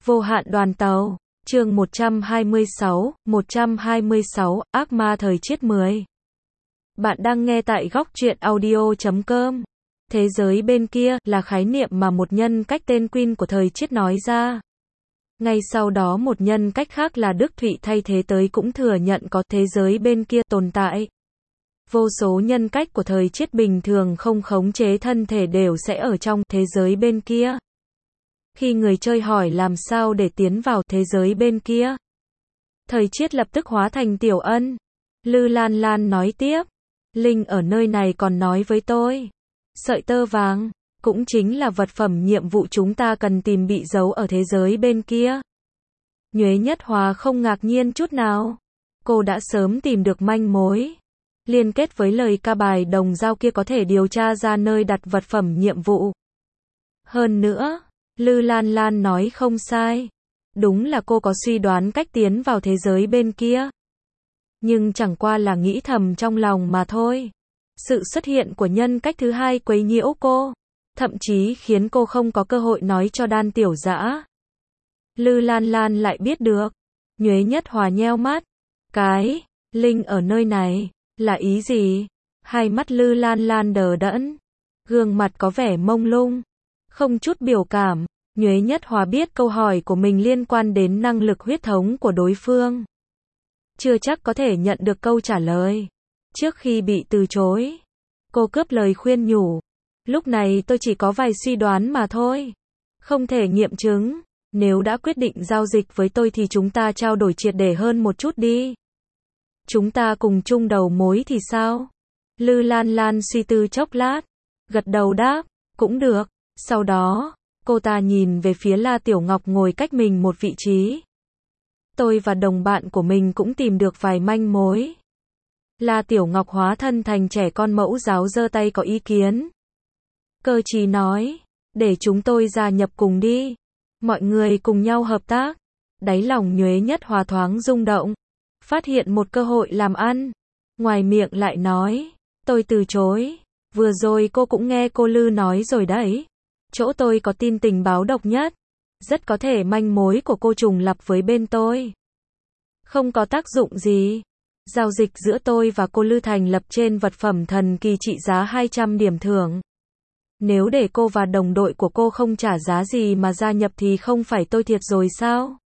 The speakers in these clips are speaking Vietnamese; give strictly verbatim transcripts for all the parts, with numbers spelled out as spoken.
Vô hạn đoàn tàu, chương một trăm hai mươi sáu, một trăm hai mươi sáu, ác ma thời triết mười. Bạn đang nghe tại góc truyện audio chấm com. Thế giới bên kia là khái niệm mà một nhân cách tên Queen của thời triết nói ra. Ngay sau đó một nhân cách khác là Đức Thụy thay thế tới cũng thừa nhận có thế giới bên kia tồn tại. Vô số nhân cách của thời triết bình thường không khống chế thân thể đều sẽ ở trong thế giới bên kia. Khi người chơi hỏi làm sao để tiến vào thế giới bên kia, thời triết lập tức hóa thành Tiểu Ân. Lư Lan Lan nói tiếp, Linh ở nơi này còn nói với tôi, sợi tơ vàng, cũng chính là vật phẩm nhiệm vụ chúng ta cần tìm bị giấu ở thế giới bên kia. Nhuế Nhất Hòa không ngạc nhiên chút nào. Cô đã sớm tìm được manh mối. Liên kết với lời ca bài đồng dao kia có thể điều tra ra nơi đặt vật phẩm nhiệm vụ. Hơn nữa, Lư Lan Lan nói không sai. Đúng là cô có suy đoán cách tiến vào thế giới bên kia. Nhưng chẳng qua là nghĩ thầm trong lòng mà thôi. Sự xuất hiện của nhân cách thứ hai quấy nhiễu cô, thậm chí khiến cô không có cơ hội nói cho Đan Tiểu Dã. Lư Lan Lan lại biết được. Nhuế Nhất Hòa nheo mắt. Cái, Linh ở nơi này, là ý gì? Hai mắt Lư Lan Lan đờ đẫn. Gương mặt có vẻ mông lung. Không chút biểu cảm. Nhuế Nhất Hòa biết câu hỏi của mình liên quan đến năng lực huyết thống của đối phương. Chưa chắc có thể nhận được câu trả lời. Trước khi bị từ chối, cô cướp lời khuyên nhủ. Lúc này tôi chỉ có vài suy đoán mà thôi. Không thể nghiệm chứng. Nếu đã quyết định giao dịch với tôi thì chúng ta trao đổi triệt để hơn một chút đi. Chúng ta cùng chung đầu mối thì sao? Lư Lan Lan suy tư chốc lát. Gật đầu đáp, cũng được. Sau đó, cô ta nhìn về phía La Tiểu Ngọc ngồi cách mình một vị trí. Tôi và đồng bạn của mình cũng tìm được vài manh mối. La Tiểu Ngọc hóa thân thành trẻ con mẫu giáo giơ tay có ý kiến. Cơ Chí nói, để chúng tôi gia nhập cùng đi. Mọi người cùng nhau hợp tác. Đáy lòng Nhuế Nhất Hòa thoáng rung động. Phát hiện một cơ hội làm ăn. Ngoài miệng lại nói, tôi từ chối. Vừa rồi cô cũng nghe cô Lư nói rồi đấy. Chỗ tôi có tin tình báo độc nhất. Rất có thể manh mối của cô trùng lặp với bên tôi. Không có tác dụng gì. Giao dịch giữa tôi và cô Lư thành lập trên vật phẩm thần kỳ trị giá hai trăm điểm thưởng. Nếu để cô và đồng đội của cô không trả giá gì mà gia nhập thì không phải tôi thiệt rồi sao?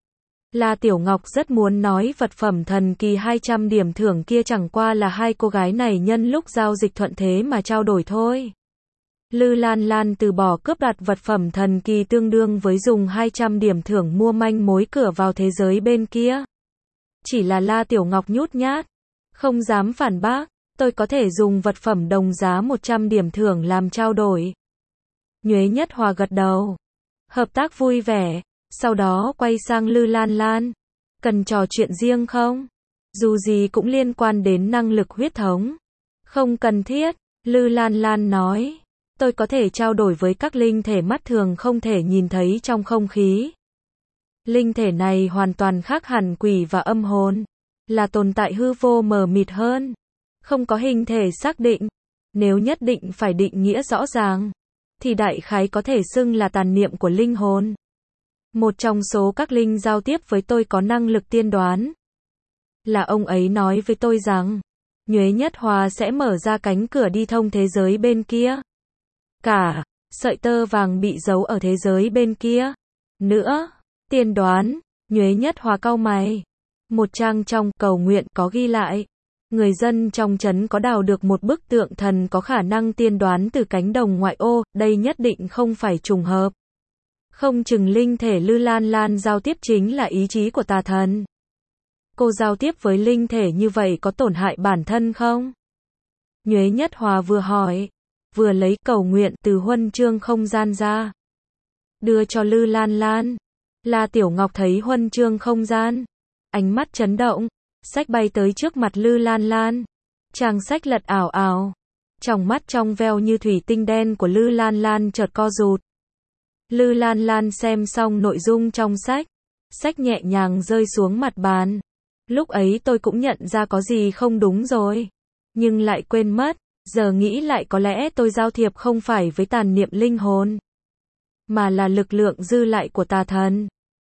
La Tiểu Ngọc rất muốn nói vật phẩm thần kỳ hai trăm điểm thưởng kia chẳng qua là hai cô gái này nhân lúc giao dịch thuận thế mà trao đổi thôi. Lư Lan Lan từ bỏ cướp đoạt vật phẩm thần kỳ tương đương với dùng hai trăm điểm thưởng mua manh mối cửa vào thế giới bên kia. Chỉ là La Tiểu Ngọc nhút nhát, không dám phản bác. Tôi có thể dùng vật phẩm đồng giá một trăm điểm thưởng làm trao đổi. Nhuế Nhất Hòa gật đầu. Hợp tác vui vẻ. Sau đó quay sang Lư Lan Lan. Cần trò chuyện riêng không? Dù gì cũng liên quan đến năng lực huyết thống. Không cần thiết. Lư Lan Lan nói. Tôi có thể trao đổi với các linh thể mắt thường không thể nhìn thấy trong không khí. Linh thể này hoàn toàn khác hẳn quỷ và âm hồn. Là tồn tại hư vô mờ mịt hơn. Không có hình thể xác định. Nếu nhất định phải định nghĩa rõ ràng, thì đại khái có thể xưng là tàn niệm của linh hồn. Một trong số các linh giao tiếp với tôi có năng lực tiên đoán. Là ông ấy nói với tôi rằng, Nhuế Nhất Hòa sẽ mở ra cánh cửa đi thông thế giới bên kia. Cả, sợi tơ vàng bị giấu ở thế giới bên kia. Nữa, tiên đoán, Nhuế Nhất Hòa cau mày. Một trang trong cầu nguyện có ghi lại. Người dân trong trấn có đào được một bức tượng thần có khả năng tiên đoán từ cánh đồng ngoại ô, đây nhất định không phải trùng hợp. Không chừng linh thể Lư Lan Lan giao tiếp chính là ý chí của tà thần. Cô giao tiếp với linh thể như vậy có tổn hại bản thân không? Nhuế Nhất Hòa vừa hỏi, vừa lấy cầu nguyện từ huân chương không gian ra. Đưa cho Lư Lan Lan. La Tiểu Ngọc thấy huân chương không gian. Ánh mắt chấn động. Sách bay tới trước mặt Lư Lan Lan. Trang sách lật ảo ảo. Tròng mắt trong veo như thủy tinh đen của Lư Lan Lan chợt co rụt. Lư Lan Lan xem xong nội dung trong sách. Sách nhẹ nhàng rơi xuống mặt bàn. Lúc ấy tôi cũng nhận ra có gì không đúng rồi. Nhưng lại quên mất. Giờ nghĩ lại có lẽ tôi giao thiệp không phải với tàn niệm linh hồn. Mà là lực lượng dư lại của tà thần.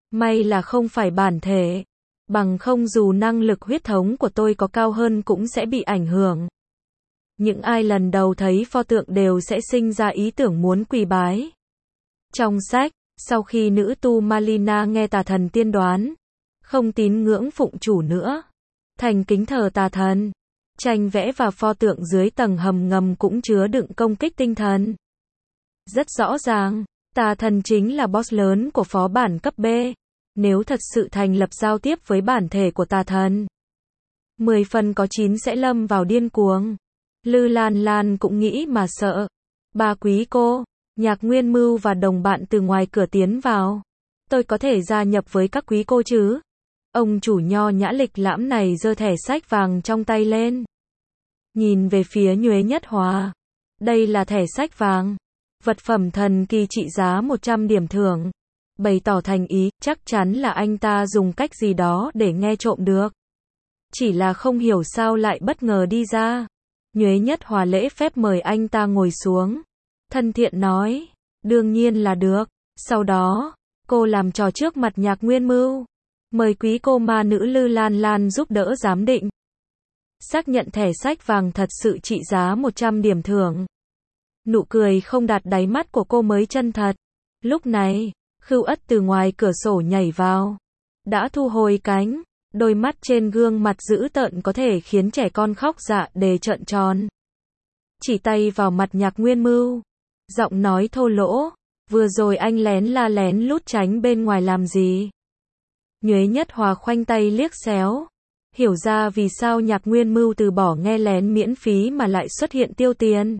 May là không phải bản thể. Bằng không dù năng lực huyết thống của tôi có cao hơn cũng sẽ bị ảnh hưởng. Những ai lần đầu thấy pho tượng đều sẽ sinh ra ý tưởng muốn quỳ bái. Trong sách, sau khi nữ tu Malina nghe tà thần tiên đoán, không tín ngưỡng phụng chủ nữa, thành kính thờ tà thần, tranh vẽ và pho tượng dưới tầng hầm ngầm cũng chứa đựng công kích tinh thần. Rất rõ ràng, tà thần chính là boss lớn của phó bản cấp B, nếu thật sự thành lập giao tiếp với bản thể của tà thần. mười phần có chín sẽ lâm vào điên cuồng. Lư Lan Lan cũng nghĩ mà sợ. Ba quý cô, Nhạc Nguyên Mưu và đồng bạn từ ngoài cửa tiến vào. Tôi có thể gia nhập với các quý cô chứ? Ông chủ nho nhã lịch lãm này giơ thẻ sách vàng trong tay lên. Nhìn về phía Nhuế Nhất Hòa. Đây là thẻ sách vàng. Vật phẩm thần kỳ trị giá một trăm điểm thưởng. Bày tỏ thành ý, chắc chắn là anh ta dùng cách gì đó để nghe trộm được. Chỉ là không hiểu sao lại bất ngờ đi ra. Nhuế Nhất Hòa lễ phép mời anh ta ngồi xuống. Thân thiện nói, đương nhiên là được. Sau đó, cô làm trò trước mặt Nhạc Nguyên Mưu. Mời quý cô ma nữ Lư Lan Lan giúp đỡ giám định. Xác nhận thẻ sách vàng thật sự trị giá một trăm điểm thưởng. Nụ cười không đạt đáy mắt của cô mới chân thật. Lúc này, Khưu Ất từ ngoài cửa sổ nhảy vào. Đã thu hồi cánh. Đôi mắt trên gương mặt dữ tợn có thể khiến trẻ con khóc dạ để trợn tròn. Chỉ tay vào mặt Nhạc Nguyên Mưu. Giọng nói thô lỗ. Vừa rồi anh lén la lén lút tránh bên ngoài làm gì? Nhuế Nhất Hòa khoanh tay liếc xéo. Hiểu ra vì sao Nhạc Nguyên Mưu từ bỏ nghe lén miễn phí mà lại xuất hiện tiêu tiền.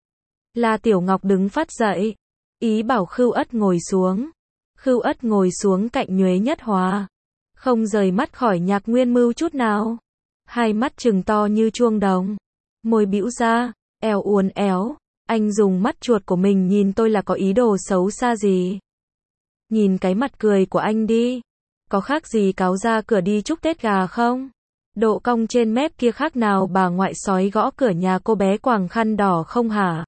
La Tiểu Ngọc đứng phát dậy. Ý bảo Khưu Ất ngồi xuống. Khưu Ất ngồi xuống cạnh Nhuế Nhất Hòa. Không rời mắt khỏi Nhạc Nguyên Mưu chút nào. Hai mắt trừng to như chuông đồng. Môi bĩu ra, eo uốn éo. Anh dùng mắt chuột của mình nhìn tôi là có ý đồ xấu xa gì? Nhìn cái mặt cười của anh đi. Có khác gì cáo ra cửa đi chúc Tết gà không? Độ cong trên mép kia khác nào bà ngoại sói gõ cửa nhà cô bé quàng khăn đỏ không hả?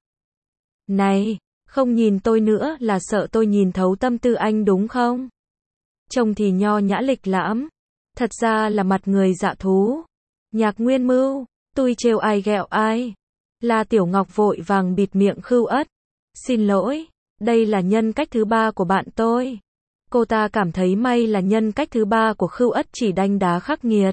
Này, không nhìn tôi nữa là sợ tôi nhìn thấu tâm tư anh đúng không? Trông thì nho nhã lịch lãm. Thật ra là mặt người dạ thú. Nhạc Nguyên Mưu, tôi trêu ai ghẹo ai. La Tiểu Ngọc vội vàng bịt miệng Khưu Ất. Xin lỗi, đây là nhân cách thứ ba của bạn tôi. Cô ta cảm thấy may là nhân cách thứ ba của Khưu Ất chỉ đanh đá khắc nghiệt.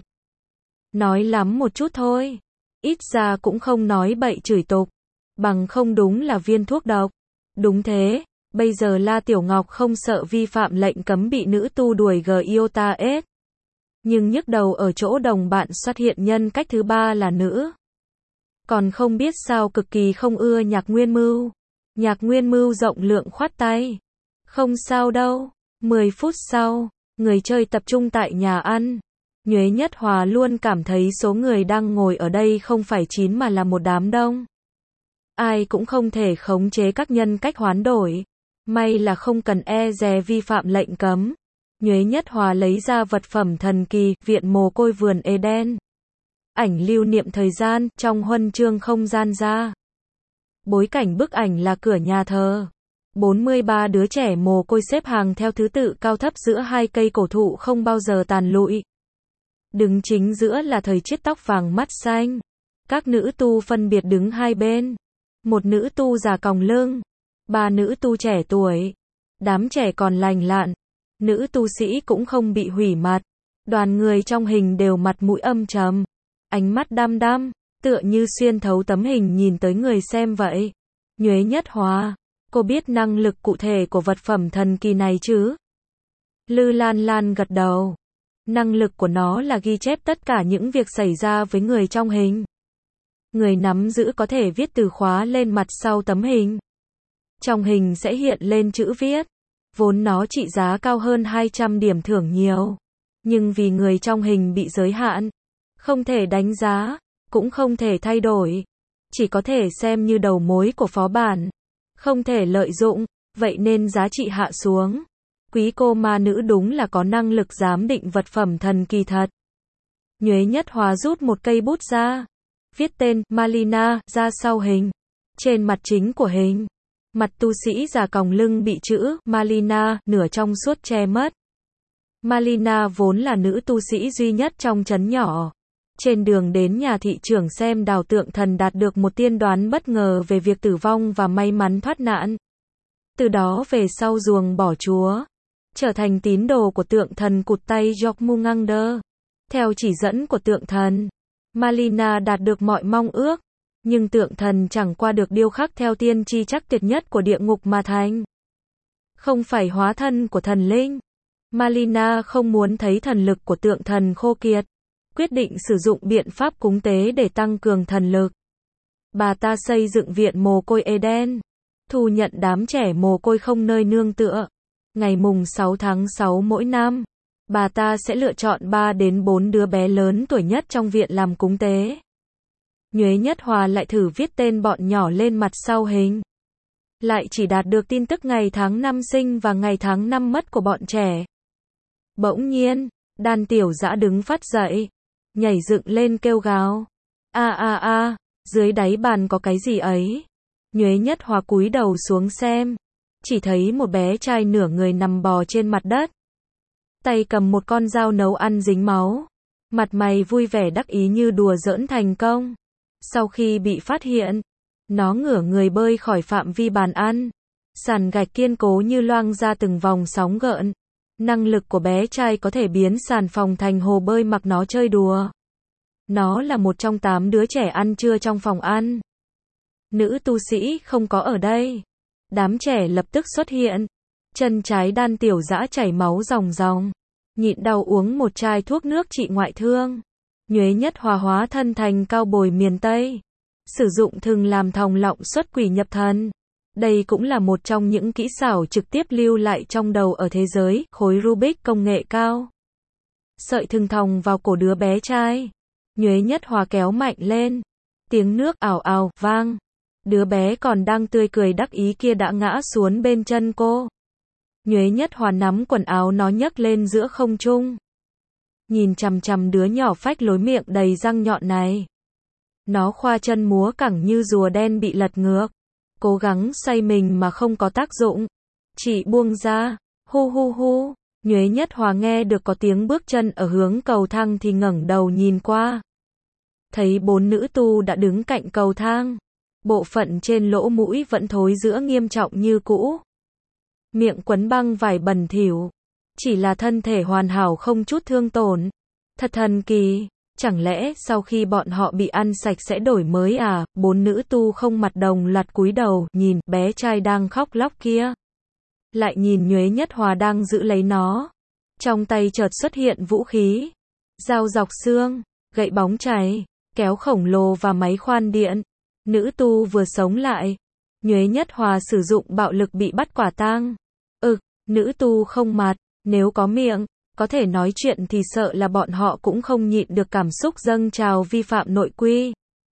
Nói lắm một chút thôi. Ít ra cũng không nói bậy chửi tục. Bằng không đúng là viên thuốc độc. Đúng thế, bây giờ La Tiểu Ngọc không sợ vi phạm lệnh cấm bị nữ tu đuổi g iota s. Nhưng nhức đầu ở chỗ đồng bạn xuất hiện nhân cách thứ ba là nữ. Còn không biết sao cực kỳ không ưa Nhạc Nguyên Mưu. Nhạc Nguyên Mưu rộng lượng khoát tay. Không sao đâu. mười phút sau, người chơi tập trung tại nhà ăn. Nhuế Nhất Hòa luôn cảm thấy số người đang ngồi ở đây không phải chín mà là một đám đông. Ai cũng không thể khống chế các nhân cách hoán đổi. May là không cần e dè vi phạm lệnh cấm. Nhuế Nhất Hòa lấy ra vật phẩm thần kỳ, viện mồ côi vườn Eden. Ảnh lưu niệm thời gian, trong huân chương không gian ra. Bối cảnh bức ảnh là cửa nhà thờ. bốn mươi ba đứa trẻ mồ côi xếp hàng theo thứ tự cao thấp giữa hai cây cổ thụ không bao giờ tàn lụi. Đứng chính giữa là thời chiết tóc vàng mắt xanh. Các nữ tu phân biệt đứng hai bên. Một nữ tu già còng lưng. Ba nữ tu trẻ tuổi. Đám trẻ còn lành lặn. Nữ tu sĩ cũng không bị hủy mặt. Đoàn người trong hình đều mặt mũi âm trầm. Ánh mắt đăm đăm, tựa như xuyên thấu tấm hình nhìn tới người xem vậy. Nhuế Nhất Hòa, cô biết năng lực cụ thể của vật phẩm thần kỳ này chứ? Lư Lan Lan gật đầu. Năng lực của nó là ghi chép tất cả những việc xảy ra với người trong hình. Người nắm giữ có thể viết từ khóa lên mặt sau tấm hình. Trong hình sẽ hiện lên chữ viết. Vốn nó trị giá cao hơn hai trăm điểm thưởng nhiều. Nhưng vì người trong hình bị giới hạn, không thể đánh giá, cũng không thể thay đổi. Chỉ có thể xem như đầu mối của phó bản. Không thể lợi dụng, vậy nên giá trị hạ xuống. Quý cô ma nữ đúng là có năng lực giám định vật phẩm thần kỳ thật. Nhuế Nhất Hòa rút một cây bút ra. Viết tên, Malina, ra sau hình. Trên mặt chính của hình. Mặt tu sĩ già còng lưng bị chữ, Malina, nửa trong suốt che mất. Malina vốn là nữ tu sĩ duy nhất trong trấn nhỏ. Trên đường đến nhà thị trưởng xem đào tượng thần đạt được một tiên đoán bất ngờ về việc tử vong và may mắn thoát nạn. Từ đó về sau ruồng bỏ chúa, trở thành tín đồ của tượng thần cụt tay Jogmungander. Theo chỉ dẫn của tượng thần, Malina đạt được mọi mong ước, nhưng tượng thần chẳng qua được điêu khắc theo tiên tri chắc tuyệt nhất của địa ngục mà thành. Không phải hóa thân của thần linh. Malina không muốn thấy thần lực của tượng thần khô kiệt, quyết định sử dụng biện pháp cúng tế để tăng cường thần lực. Bà ta xây dựng viện mồ côi Eden, thu nhận đám trẻ mồ côi không nơi nương tựa. Ngày mùng sáu tháng sáu mỗi năm, bà ta sẽ lựa chọn ba đến bốn đứa bé lớn tuổi nhất trong viện làm cúng tế. Nhuế Nhất Hòa lại thử viết tên bọn nhỏ lên mặt sau hình. Lại chỉ đạt được tin tức ngày tháng năm sinh và ngày tháng năm mất của bọn trẻ. Bỗng nhiên, Đan Tiểu Dã đứng phát dậy, nhảy dựng lên kêu gào. A a a, dưới đáy bàn có cái gì ấy? Nhuế Nhất Hòa cúi đầu xuống xem, chỉ thấy một bé trai nửa người nằm bò trên mặt đất. Tay cầm một con dao nấu ăn dính máu. Mặt mày vui vẻ đắc ý như đùa giỡn thành công. Sau khi bị phát hiện, nó ngửa người bơi khỏi phạm vi bàn ăn. Sàn gạch kiên cố như loang ra từng vòng sóng gợn. Năng lực của bé trai có thể biến sàn phòng thành hồ bơi mặc nó chơi đùa. Nó là một trong tám đứa trẻ ăn trưa trong phòng ăn. Nữ tu sĩ không có ở đây. Đám trẻ lập tức xuất hiện. Chân trái Đan Tiểu Dã chảy máu ròng ròng. Nhịn đau uống một chai thuốc nước trị ngoại thương. Nhuế Nhất Hòa hóa thân thành cao bồi miền Tây. Sử dụng thừng làm thòng lọng xuất quỷ nhập thần. Đây cũng là một trong những kỹ xảo trực tiếp lưu lại trong đầu ở thế giới, khối Rubik công nghệ cao. Sợi thừng thòng vào cổ đứa bé trai. Nhuế Nhất Hòa kéo mạnh lên. Tiếng nước ào ào, vang. Đứa bé còn đang tươi cười đắc ý kia đã ngã xuống bên chân cô. Nhuế Nhất Hòa nắm quần áo nó nhấc lên giữa không trung. Nhìn chằm chằm đứa nhỏ phách lối miệng đầy răng nhọn này. Nó khoa chân múa cẳng như rùa đen bị lật ngược. Cố gắng xoay mình mà không có tác dụng. Chị buông ra. Hu hu hu. Nhuế Nhất Hòa nghe được có tiếng bước chân ở hướng cầu thang thì ngẩng đầu nhìn qua. Thấy bốn nữ tu đã đứng cạnh cầu thang. Bộ phận trên lỗ mũi vẫn thối rữa nghiêm trọng như cũ. Miệng quấn băng vải bẩn thỉu. Chỉ là thân thể hoàn hảo không chút thương tổn. Thật thần kỳ. Chẳng lẽ sau khi bọn họ bị ăn sạch sẽ đổi mới à? Bốn nữ tu không mặt đồng loạt cúi đầu, nhìn bé trai đang khóc lóc kia. Lại nhìn Nhuế Nhất Hòa đang giữ lấy nó. Trong tay chợt xuất hiện vũ khí. Dao dọc xương, gậy bóng chày, kéo khổng lồ và máy khoan điện. Nữ tu vừa sống lại. Nhuế Nhất Hòa sử dụng bạo lực bị bắt quả tang. Ực, nữ tu không mặt, nếu có miệng, có thể nói chuyện thì sợ là bọn họ cũng không nhịn được cảm xúc dâng trào vi phạm nội quy.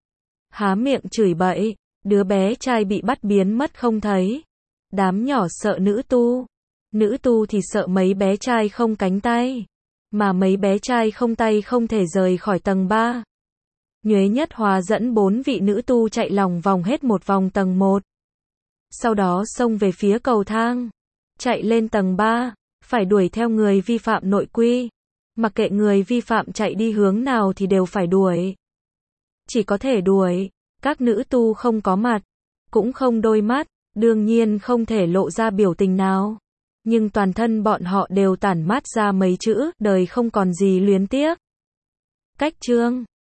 Há miệng chửi bậy, đứa bé trai bị bắt biến mất không thấy. Đám nhỏ sợ nữ tu. Nữ tu thì sợ mấy bé trai không cánh tay. Mà mấy bé trai không tay không thể rời khỏi tầng ba. Nhuế Nhất Hòa dẫn bốn vị nữ tu chạy lòng vòng hết một vòng tầng một. Sau đó xông về phía cầu thang. Chạy lên tầng ba. Phải đuổi theo người vi phạm nội quy. Mặc kệ người vi phạm chạy đi hướng nào thì đều phải đuổi. Chỉ có thể đuổi. Các nữ tu không có mặt. Cũng không đôi mắt. Đương nhiên không thể lộ ra biểu tình nào. Nhưng toàn thân bọn họ đều tản mát ra mấy chữ, đời không còn gì luyến tiếc. Cách chương